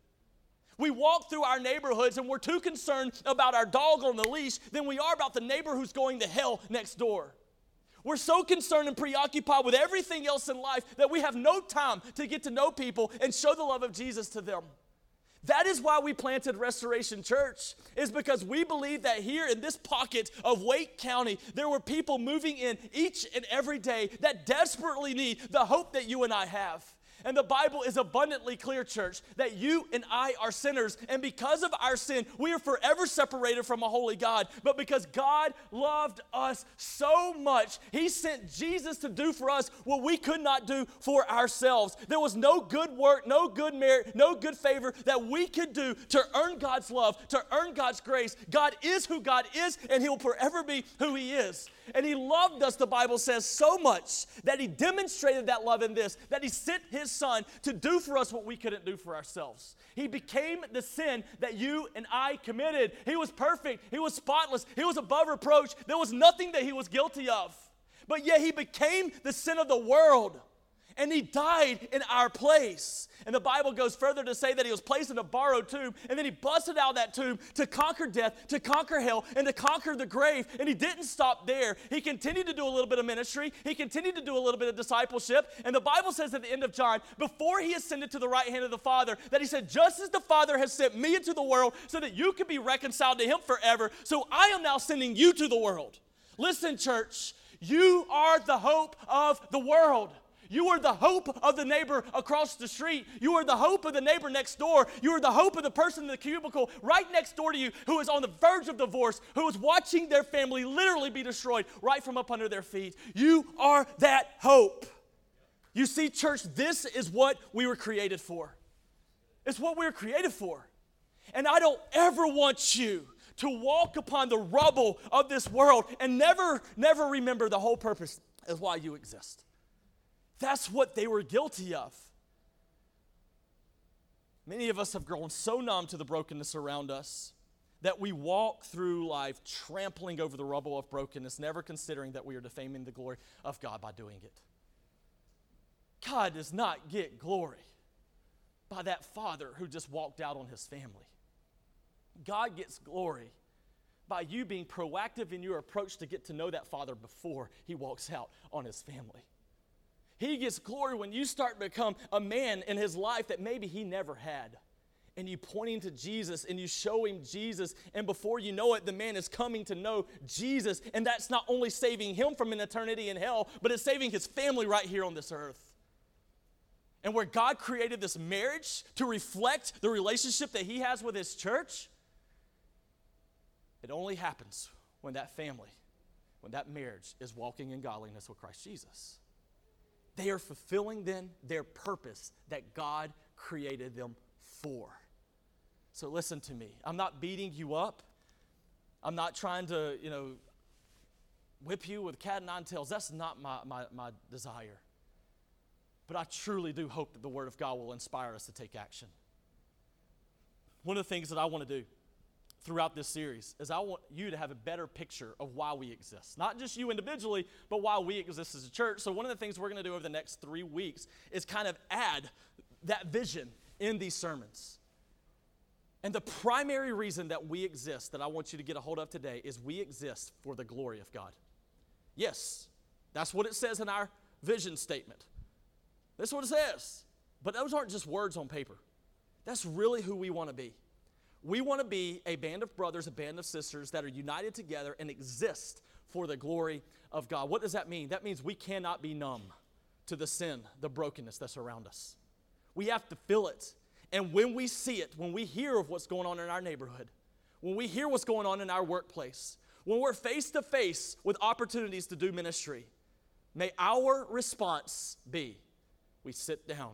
We walk through our neighborhoods and we're too concerned about our dog on the leash than we are about the neighbor who's going to hell next door. We're so concerned and preoccupied with everything else in life that we have no time to get to know people and show the love of Jesus to them. That is why we planted Restoration Church, is because we believe that here in this pocket of Wake County, there were people moving in each and every day that desperately need the hope that you and I have. And the Bible is abundantly clear, church, that you and I are sinners. And because of our sin, we are forever separated from a holy God. But because God loved us so much, he sent Jesus to do for us what we could not do for ourselves. There was no good work, no good merit, no good favor that we could do to earn God's love, to earn God's grace. God is who God is, and he will forever be who he is. And he loved us, the Bible says, so much that he demonstrated that love in this, that he sent his son to do for us what we couldn't do for ourselves. He became the sin that you and I committed. He was perfect. He was spotless. He was above reproach. There was nothing that he was guilty of. But yet he became the sin of the world. And he died in our place. And the Bible goes further to say that he was placed in a borrowed tomb, and then he busted out of that tomb to conquer death, to conquer hell, and to conquer the grave. And he didn't stop there. He continued to do a little bit of ministry. He continued to do a little bit of discipleship. And the Bible says at the end of John, before he ascended to the right hand of the Father, that he said, just as the Father has sent me into the world so that you could be reconciled to him forever, so I am now sending you to the world. Listen, church, you are the hope of the world. You are the hope of the neighbor across the street. You are the hope of the neighbor next door. You are the hope of the person in the cubicle right next door to you who is on the verge of divorce, who is watching their family literally be destroyed right from up under their feet. You are that hope. You see, church, this is what we were created for. It's what we were created for. And I don't ever want you to walk upon the rubble of this world and never, never remember the whole purpose of why you exist. That's what they were guilty of. Many of us have grown so numb to the brokenness around us that we walk through life trampling over the rubble of brokenness, never considering that we are defaming the glory of God by doing it. God does not get glory by that father who just walked out on his family. God gets glory by you being proactive in your approach to get to know that father before he walks out on his family. He gets glory when you start to become a man in his life that maybe he never had. And you pointing to Jesus and you show him Jesus, and before you know it, the man is coming to know Jesus. And that's not only saving him from an eternity in hell, but it's saving his family right here on this earth. And where God created this marriage to reflect the relationship that he has with his church, it only happens when that family, when that marriage is walking in godliness with Christ Jesus. They are fulfilling then their purpose that God created them for. So listen to me. I'm not beating you up. I'm not trying to, you know, whip you with cat and nine tails. That's not my, my, my desire. But I truly do hope that the Word of God will inspire us to take action. One of the things that I want to do throughout this series is I want you to have a better picture of why we exist. Not just you individually, but why we exist as a church. So one of the things we're going to do over the next three weeks is kind of add that vision in these sermons. And the primary reason that we exist, that I want you to get a hold of today, is we exist for the glory of God. Yes, that's what it says in our vision statement. That's what it says. But those aren't just words on paper. That's really who we want to be. We want to be a band of brothers, a band of sisters that are united together and exist for the glory of God. What does that mean? That means we cannot be numb to the sin, the brokenness that's around us. We have to feel it. And when we see it, when we hear of what's going on in our neighborhood, when we hear what's going on in our workplace, when we're face to face with opportunities to do ministry, may our response be, we sit down,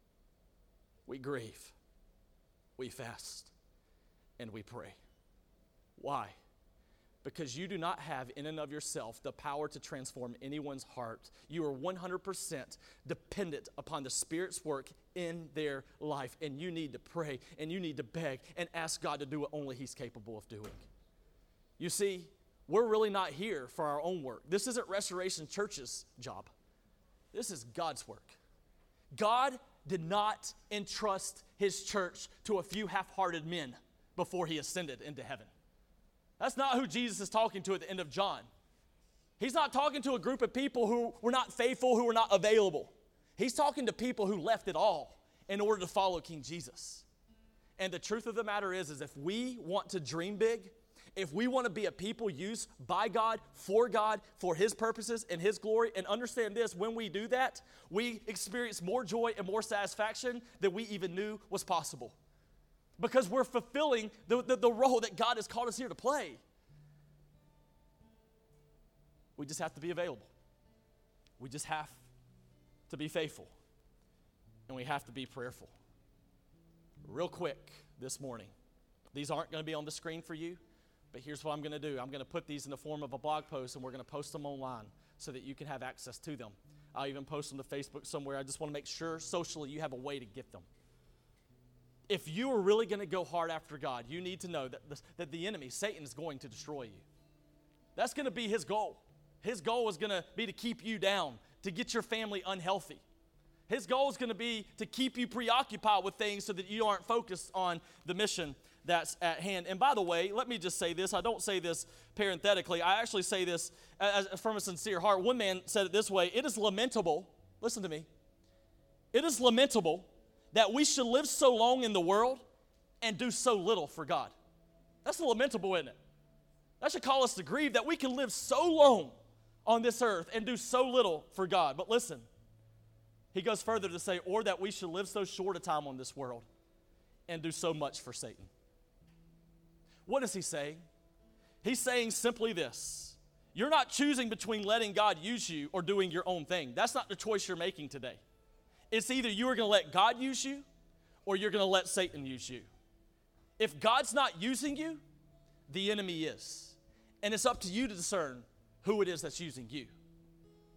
we grieve, we fast, and we pray. Why? Because you do not have in and of yourself the power to transform anyone's heart. You are one hundred percent dependent upon the Spirit's work in their life. And you need to pray, and you need to beg, and ask God to do what only He's capable of doing. You see, we're really not here for our own work. This isn't Restoration Church's job. This is God's work. God did not entrust His church to a few half-hearted men before He ascended into heaven. That's not who Jesus is talking to at the end of John. He's not talking to a group of people who were not faithful, who were not available. He's talking to people who left it all in order to follow King Jesus. And the truth of the matter is, is if we want to dream big, if we want to be a people used by God, for God, for His purposes and His glory, and understand this, when we do that, we experience more joy and more satisfaction than we even knew was possible. Because we're fulfilling the, the, the role that God has called us here to play. We just have to be available. We just have to be faithful. And we have to be prayerful. Real quick this morning. These aren't going to be on the screen for you, but here's what I'm going to do. I'm going to put these in the form of a blog post, and we're going to post them online so that you can have access to them. I'll even post them to Facebook somewhere. I just want to make sure socially you have a way to get them. If you are really going to go hard after God, you need to know that the, that the enemy, Satan, is going to destroy you. That's going to be his goal. His goal is going to be to keep you down, to get your family unhealthy. His goal is going to be to keep you preoccupied with things so that you aren't focused on the mission that's at hand. And by the way, let me just say this. I don't say this parenthetically. I actually say this as, as, from a sincere heart. One man said it this way: it is lamentable, listen to me, it is lamentable that we should live so long in the world and do so little for God. That's lamentable, isn't it? That should call us to grieve that we can live so long on this earth and do so little for God. But listen, he goes further to say, or that we should live so short a time on this world and do so much for Satan. What is he saying? He's saying simply this: you're not choosing between letting God use you or doing your own thing. That's not the choice you're making today. It's either you are going to let God use you or you're going to let Satan use you. If God's not using you, the enemy is. And it's up to you to discern who it is that's using you.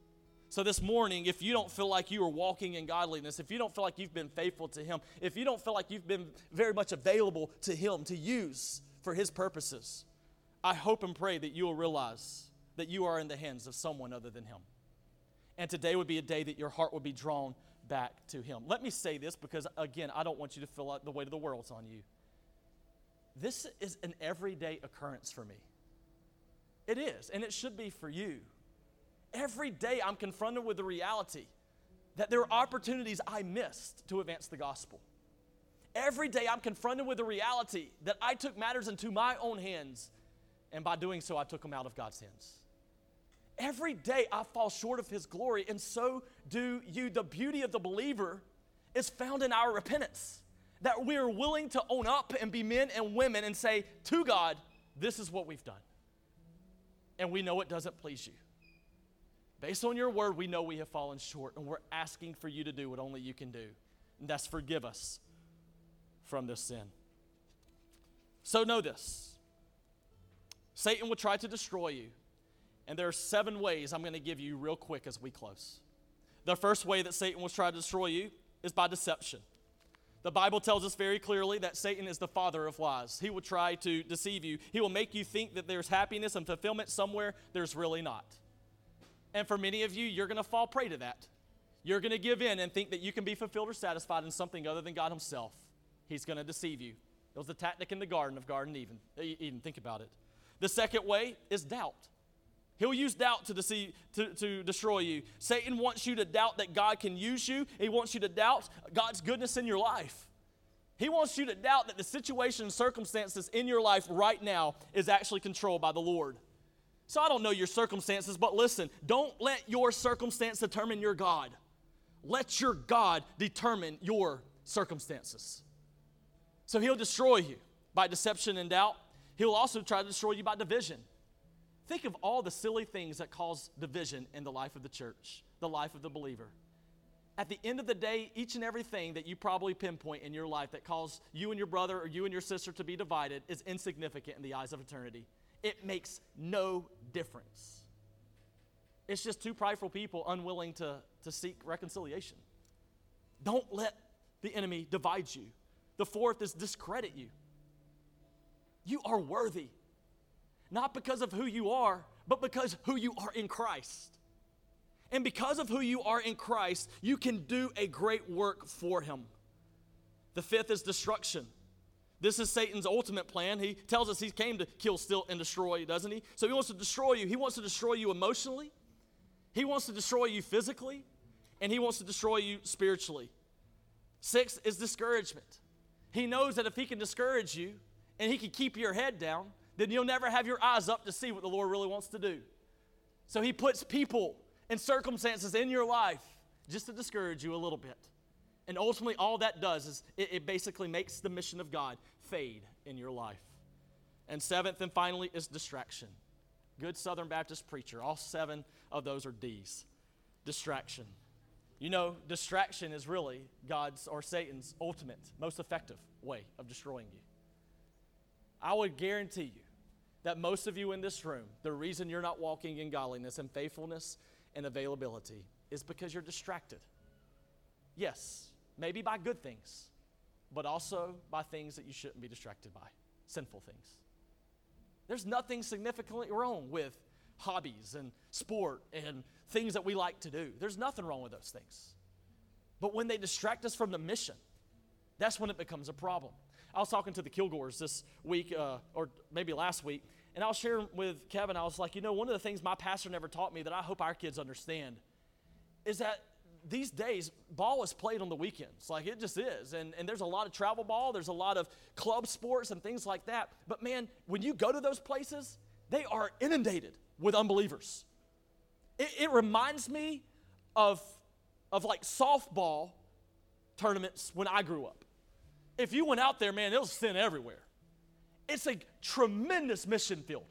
So this morning, if you don't feel like you are walking in godliness, if you don't feel like you've been faithful to Him, if you don't feel like you've been very much available to Him to use for His purposes, I hope and pray that you will realize that you are in the hands of someone other than Him. And today would be a day that your heart would be drawn back to Him. Let me say this because, again, I don't want you to feel like the weight of the world's on you. This is an everyday occurrence for me. It is, and it should be for you. Every day I'm confronted with the reality that there are opportunities I missed to advance the gospel. Every day I'm confronted with the reality that I took matters into my own hands, and by doing so, I took them out of God's hands. Every day I fall short of His glory, and so do you. The beauty of the believer is found in our repentance, that we are willing to own up and be men and women and say to God, this is what we've done. And we know it doesn't please you. Based on your word, we know we have fallen short, and we're asking for you to do what only you can do, and that's forgive us from this sin. So know this. Satan will try to destroy you, and there are seven ways I'm going to give you real quick as we close. The first way that Satan will try to destroy you is by deception. The Bible tells us very clearly that Satan is the father of lies. He will try to deceive you. He will make you think that there's happiness and fulfillment somewhere there's really not. And for many of you, you're going to fall prey to that. You're going to give in and think that you can be fulfilled or satisfied in something other than God Himself. He's going to deceive you. It was the tactic in the garden of Garden Eden. Eden. Think about it. The second way is doubt. He'll use doubt to deceive, to, to destroy you. Satan wants you to doubt that God can use you. He wants you to doubt God's goodness in your life. He wants you to doubt that the situation and circumstances in your life right now is actually controlled by the Lord. So I don't know your circumstances, but listen, don't let your circumstance determine your God. Let your God determine your circumstances. So He'll destroy you by deception and doubt. He'll also try to destroy you by division. Think of all the silly things that cause division in the life of the church, the life of the believer. At the end of the day, each and everything that you probably pinpoint in your life that caused you and your brother or you and your sister to be divided is insignificant in the eyes of eternity. It makes no difference. It's just two prideful people unwilling to, to seek reconciliation. Don't let the enemy divide you. The fourth is discredit you. You are worthy, not because of who you are, but because who you are in Christ. And because of who you are in Christ, you can do a great work for Him. The fifth is destruction. This is Satan's ultimate plan. He tells us he came to kill, steal, and destroy, doesn't he? So he wants to destroy you. He wants to destroy you emotionally. He wants to destroy you physically. And he wants to destroy you spiritually. Six is discouragement. He knows that if he can discourage you and he can keep your head down, then you'll never have your eyes up to see what the Lord really wants to do. So he puts people and circumstances in your life just to discourage you a little bit. And ultimately, all that does is it, it basically makes the mission of God fade in your life. And seventh and finally is distraction. Good Southern Baptist preacher. All seven of those are D's. Distraction. You know, distraction is really God's or Satan's ultimate, most effective way of destroying you. I would guarantee you that most of you in this room, the reason you're not walking in godliness and faithfulness and availability is because you're distracted. Yes. Maybe by good things, but also by things that you shouldn't be distracted by, sinful things. There's nothing significantly wrong with hobbies and sport and things that we like to do. There's nothing wrong with those things. But when they distract us from the mission, that's when it becomes a problem. I was talking to the Kilgores this week, uh, or maybe last week, and I was sharing with Kevin, I was like, you know, one of the things my pastor never taught me that I hope our kids understand is that these days, ball is played on the weekends. Like, it just is. And, and there's a lot of travel ball. There's a lot of club sports and things like that. But, man, when you go to those places, they are inundated with unbelievers. It, it reminds me of, of, like, softball tournaments when I grew up. If you went out there, man, it was sin everywhere. It's a tremendous mission field.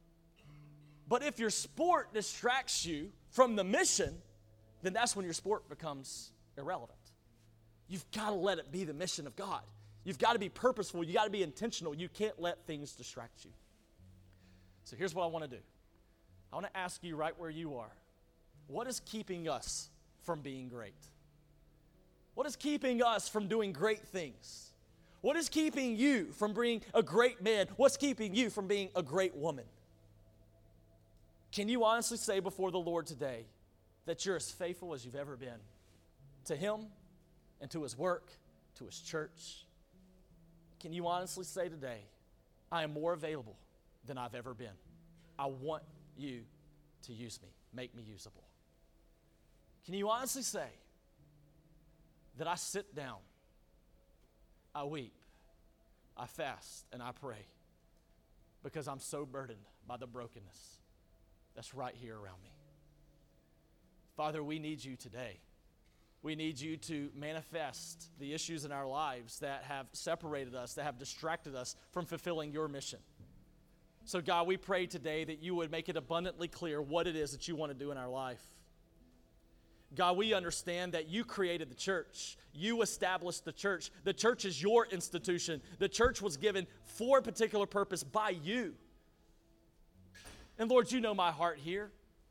But if your sport distracts you from the mission, then that's when your sport becomes irrelevant. You've got to let it be the mission of God. You've got to be purposeful. You've got to be intentional. You can't let things distract you. So here's what I want to do. I want to ask you right where you are. what is keeping us from being great? What is keeping us from doing great things? What is keeping you from being a great man? What's keeping you from being a great woman? Can you honestly say before the Lord today that you're as faithful as you've ever been to Him and to His work, to His church? Can you honestly say today, I am more available than I've ever been? I want you to use me, make me usable. Can you honestly say that I sit down, I weep, I fast, and I pray because I'm so burdened by the brokenness that's right here around me? Father, we need you today. We need you to manifest the issues in our lives that have separated us, that have distracted us from fulfilling your mission. So God, we pray today that you would make it abundantly clear what it is that you want to do in our life. God, we understand that you created the church. You established the church. The church is your institution. The church was given for a particular purpose by you. And Lord, you know my heart here.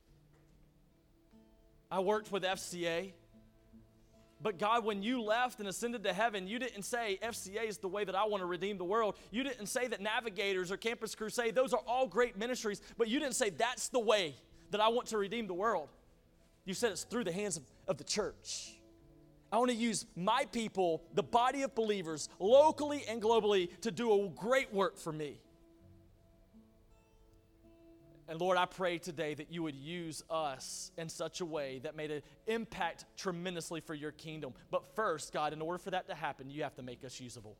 I worked with F C A. But God, when you left and ascended to heaven, you didn't say F C A is the way that I want to redeem the world. You didn't say that Navigators or Campus Crusade, those are all great ministries, but you didn't say that's the way that I want to redeem the world. You said it's through the hands of, of the church. I want to use my people, the body of believers, locally and globally, to do a great work for me. And Lord, I pray today that you would use us in such a way that made an impact tremendously for your kingdom. But first, God, in order for that to happen, you have to make us usable.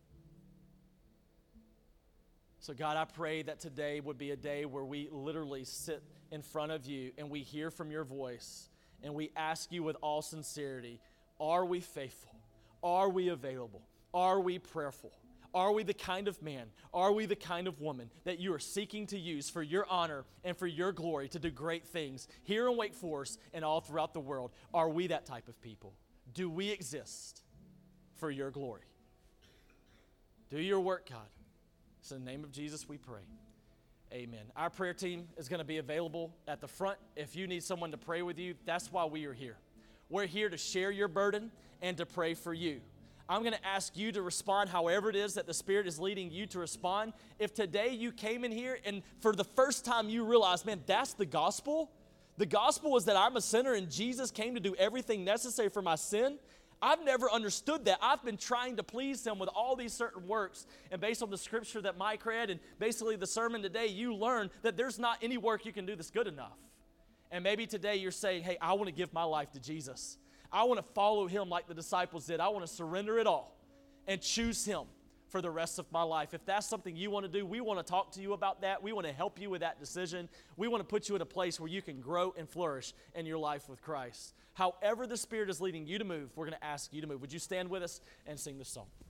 So God, I pray that today would be a day where we literally sit in front of you and we hear from your voice and we ask you with all sincerity, are we faithful? Are we available? Are we prayerful? Are we the kind of man, are we the kind of woman that you are seeking to use for your honor and for your glory to do great things here in Wake Forest and all throughout the world? Are we that type of people? Do we exist for your glory? Do your work, God. So in the name of Jesus we pray. Amen. Our prayer team is going to be available at the front. If you need someone to pray with you, that's why we are here. We're here to share your burden and to pray for you. I'm going to ask you to respond however it is that the Spirit is leading you to respond. If today you came in here and for the first time you realize, man, that's the gospel. The gospel is that I'm a sinner and Jesus came to do everything necessary for my sin. I've never understood that. I've been trying to please Him with all these certain works. And based on the scripture that Mike read and basically the sermon today, you learn that there's not any work you can do that's good enough. And maybe today you're saying, hey, I want to give my life to Jesus. I want to follow Him like the disciples did. I want to surrender it all and choose Him for the rest of my life. If that's something you want to do, we want to talk to you about that. We want to help you with that decision. We want to put you in a place where you can grow and flourish in your life with Christ. However the Spirit is leading you to move, we're going to ask you to move. Would you stand with us and sing this song?